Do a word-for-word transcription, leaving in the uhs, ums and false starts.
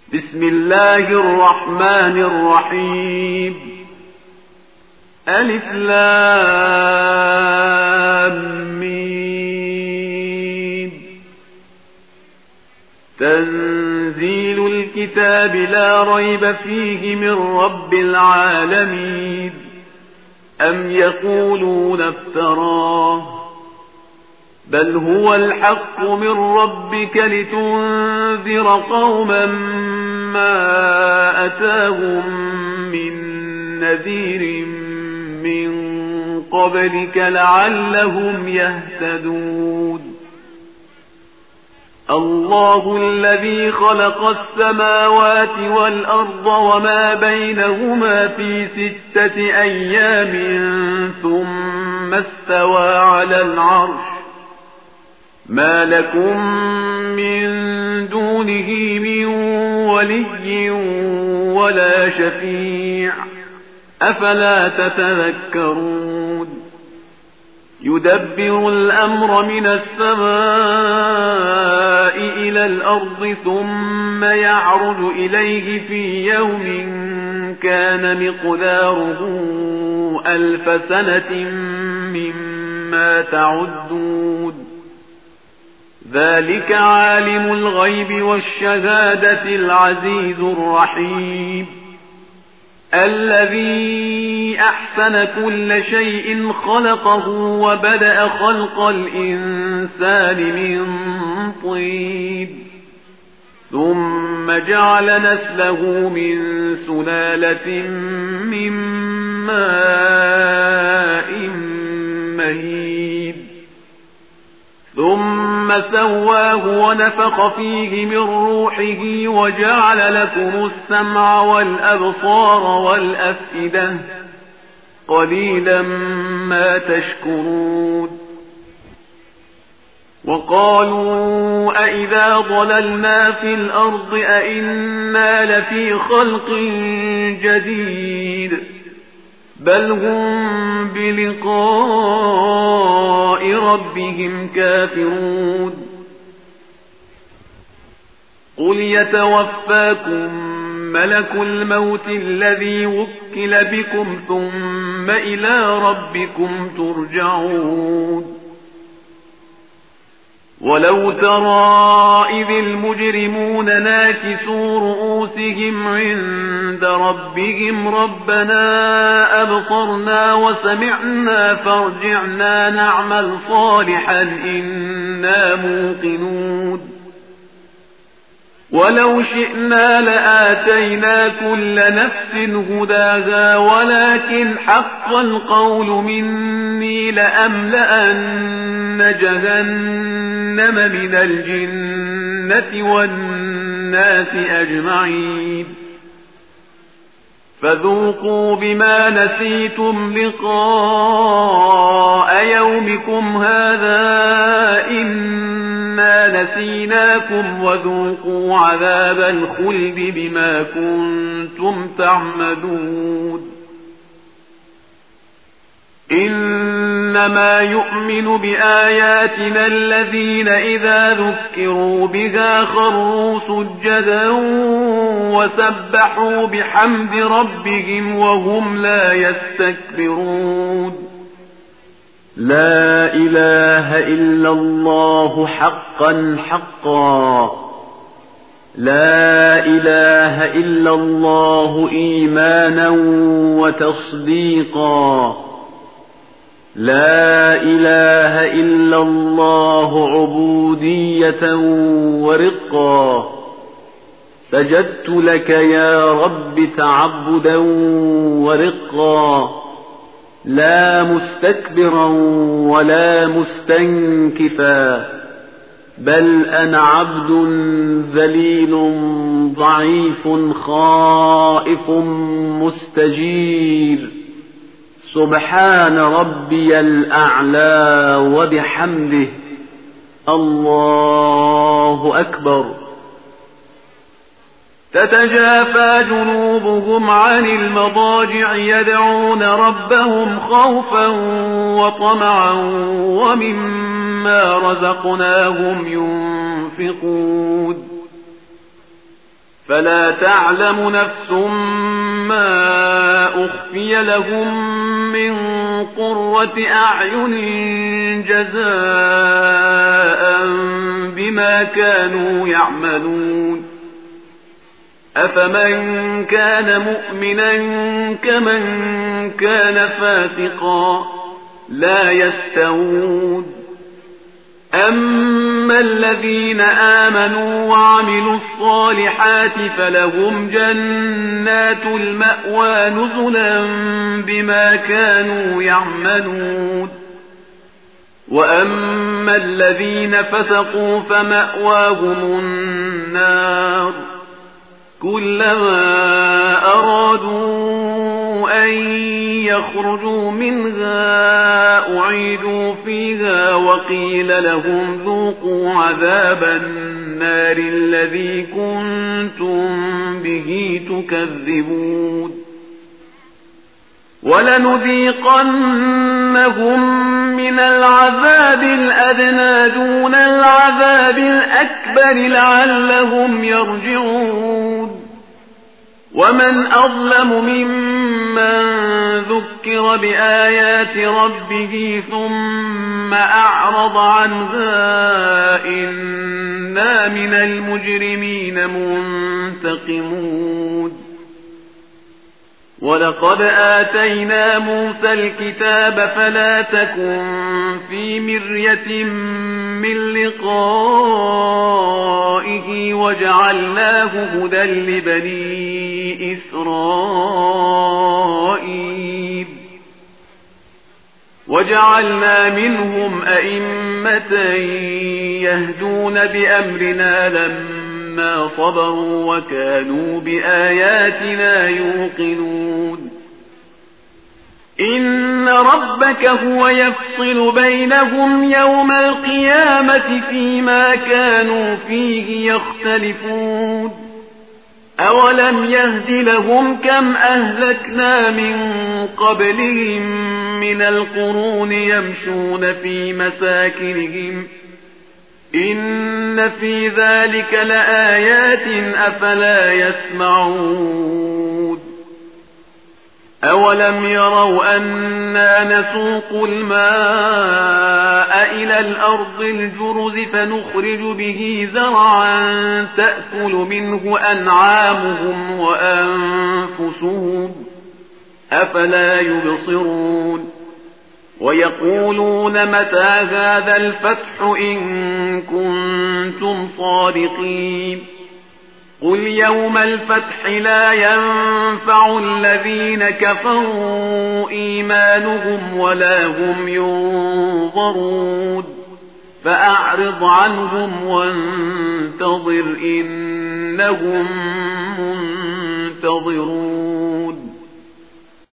بسم الله الرحمن الرحيم. ألف لام ميم. تنزيل الكتاب لا ريب فيه من رب العالمين. أم يقولون افتراه بل هو الحق من ربك لتنذر قوما ما أتاهم من نذير من قبلك لعلهم يهتدون. الله الذي خلق السماوات والأرض وما بينهما في ستة أيام ثم استوى على العرش ما لكم من دونه من ولي ولا شفيع أفلا تتذكرون. يدبر الأمر من السماء إلى الأرض ثم يعرج إليه في يوم كان مقداره ألف سنة مما تعدون. ذلك عالم الغيب والشهادة العزيز الرحيم الذي أحسن كل شيء خلقه وبدأ خلق الإنسان من طين ثم جعل نسله من سلالة من ماء مهين ثم سواه ونفخ فيه من روحه وجعل لكم السمع والأبصار والأفئدة قليلا ما تشكرون. وقالوا أئذا ضللنا في الأرض أئنا لفي خلق جديد بل هم بلقاء ربهم كافرون. قل يتوفاكم ملك الموت الذي وكل بكم ثم إلى ربكم ترجعون. ولو ترى إذ المجرمون ناكسوا رؤوسهم عند ربهم ربنا أبصرنا وسمعنا فارجعنا نعمل صالحا إنا موقنون. ولو شئنا لآتينا كل نفس هداها ولكن حق القول مني لأملأن جهنم من الجنة والناس أجمعين. فذوقوا بما نسيتم لقاء يومكم هذا إنا نسيناكم وذوقوا عذاب الخلد بما كنتم تعملون. إنما يؤمن بآياتنا الذين إذا ذكروا بها خروا سجدا وسبحوا بحمد ربهم وهم لا يستكبرون. لا إله إلا الله حقا حقا لا إله إلا الله إيمانا وتصديقا لا إله إلا الله عبودية ورقا. سجدت لك يا رب تعبدا ورقا لا مستكبرا ولا مستنكفا بل أنا عبد ذليل ضعيف خائف مستجير. سبحان ربي الأعلى وبحمده الله أكبر. تتجافى جنوبهم عن المضاجع يدعون ربهم خوفا وطمعا ومما رزقناهم ينفقون فلا تعلم نفس ما أخفي لهم من قرة أعين جزاء بما كانوا يعملون أفمن كان مؤمنا كمن كان فاسقا لا يستوون أما الذين آمنوا وعملوا الصالحات فلهم جنات المأوى نزلا بما كانوا يعملون وأما الذين فسقوا فمأواهم النار كلما أرادوا أن يخرجوا منها أعيدوا فيها وقيل لهم ذوقوا عذاب النار الذي كنتم به تكذبون ولنذيقنهم من العذاب الأدنى دون العذاب الأكبر لعلهم يرجعون ومن أظلم ممن ذكر بآيات ربه ثم أعرض عنها إنا من المجرمين منتقمون ولقد آتينا موسى الكتاب فلا تكن في مرية من لقائه وجعلناه هدى لبني إسرائيل وجعلنا منهم أئمة يهدون بأمرنا لما ما صبروا وكانوا بآياتنا يوقنون إن ربك هو يفصل بينهم يوم القيامة فيما كانوا فيه يختلفون أولم يهد لهم كم أهلكنا من قبلهم من القرون يمشون في مساكنهم إن في ذلك لآيات أفلا يسمعون أولم يروا أنا نسوق الماء إلى الأرض الجرز فنخرج به زرعا تأكل منه أنعامهم وأنفسهم أفلا يبصرون ويقولون متى هذا الفتح إن كنتم صادقين قل يوم الفتح لا ينفع الذين كفروا إيمانهم ولا هم ينظرون فأعرض عنهم وانتظر إنهم منتظرون